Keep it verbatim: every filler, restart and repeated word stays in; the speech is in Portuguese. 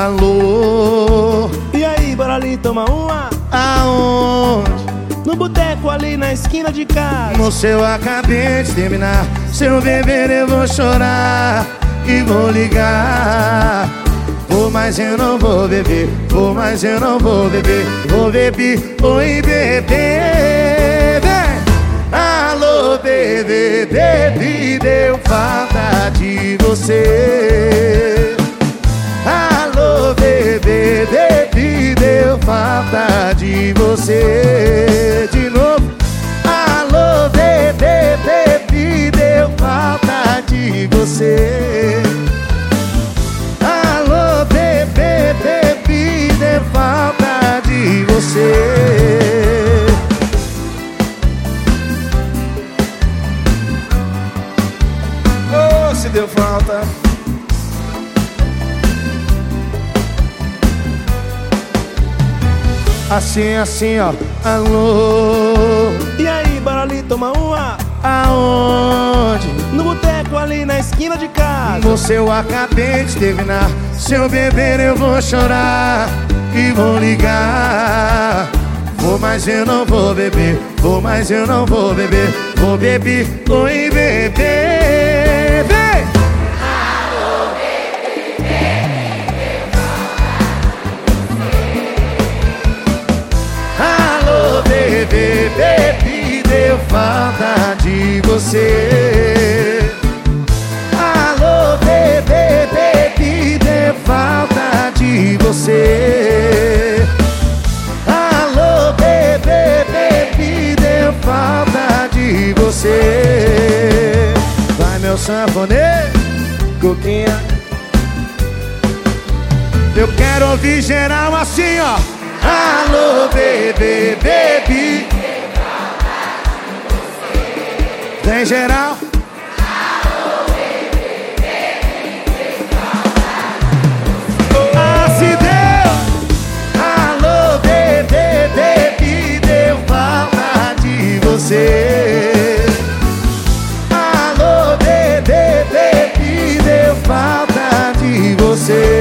Alô, e aí, bora ali tomar uma? aonde? No boteco ali na esquina de casa. Moço, eu acabei de terminar. Se eu beber eu vou chorar e vou ligar. Vou, mas eu não vou beber. Vou, mas eu não vou beber. Vou beber, oi bebê, vem. Alô bebê, bebê, deu falta de você. Alô bebê, bebê, deu falta de você. De novo. Alô bebê, bebê, deu falta de você. Alô bebê, bebê, deu falta de você. Oh, se deu falta. Assim, assim, ó. Alô, E aí, bora ali tomar uma? aonde? No boteco ali na esquina de casa. Moço, eu acabei de terminar. Se eu beber eu vou chorar e vou ligar. Vou, mas eu não vou beber. Vou, mas eu não vou beber. Vou beber, oi bebê, vem. Alô, bebê, bebê, Alô bebê, bebê, deu falta de você. Alô bebê, bebê, deu falta de você. Alô bebê, bebê, deu falta de você. Vai meu sanfoneiro, coquinha. Eu quero ouvir geral assim, ó. Alô bebê, bebê, vem geral. Ah, se deu. Alô bebê, bebê, deu falta de você. Alô bebê, bebê, deu falta de você.